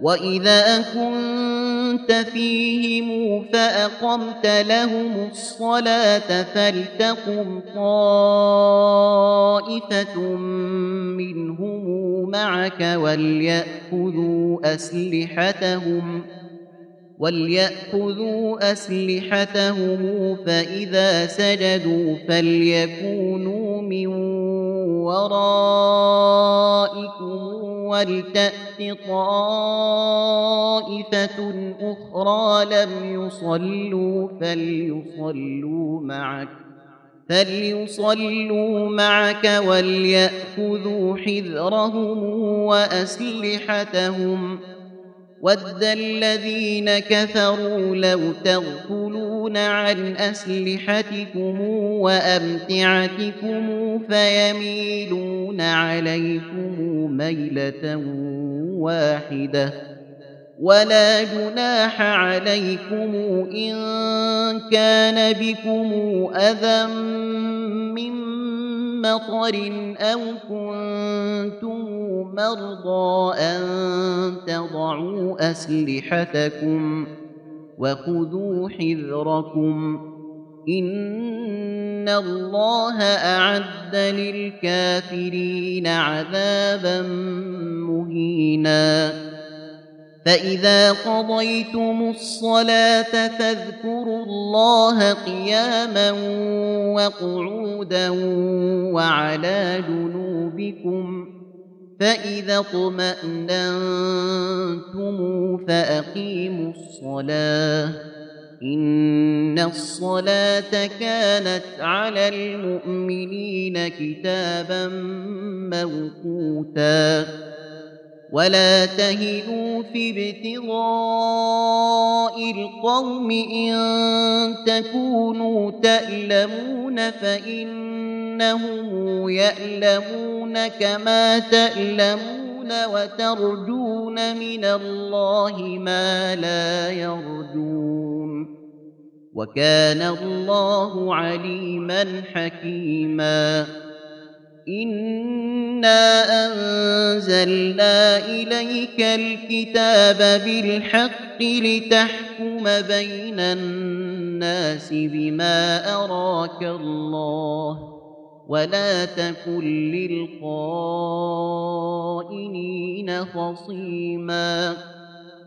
وإذا كنت فيهم فأقمت لهم الصلاة فلتقم طائفة منهم معك وليأخذوا أسلحتهم فإذا سجدوا فليكونوا من ورائكم ولتأت طائفة أخرى لم يصلوا فليصلوا معك وليأخذوا حذرهم وأسلحتهم ود الذين كفروا لو تغفلون عن أسلحتكم وأمتعتكم فيميلون عليكم ميلة واحدة ولا جناح عليكم إن كان بكم أذى من مطر أو كنتم مرضى أن تضعوا أسلحتكم وخذوا حذركم إن الله أعد للكافرين عذابا مهينا فإذا قضيتم الصلاة فاذكروا الله قياما وقعودا وعلى جنوبكم فإذا اطمأننتم فأقيموا الصلاة إن الصلاة كانت على المؤمنين كتابا موقوتا ولا تهنوا في ابتغاء القوم إن تكونوا تألمون فإنهم يألمون كما تألمون وترجون من الله ما لا يرجون وكان الله عليما حكيما إنا أنزلنا إليك الكتاب بالحق لتحكم بين الناس بما أراك الله ولا تكن للخائنين خصيما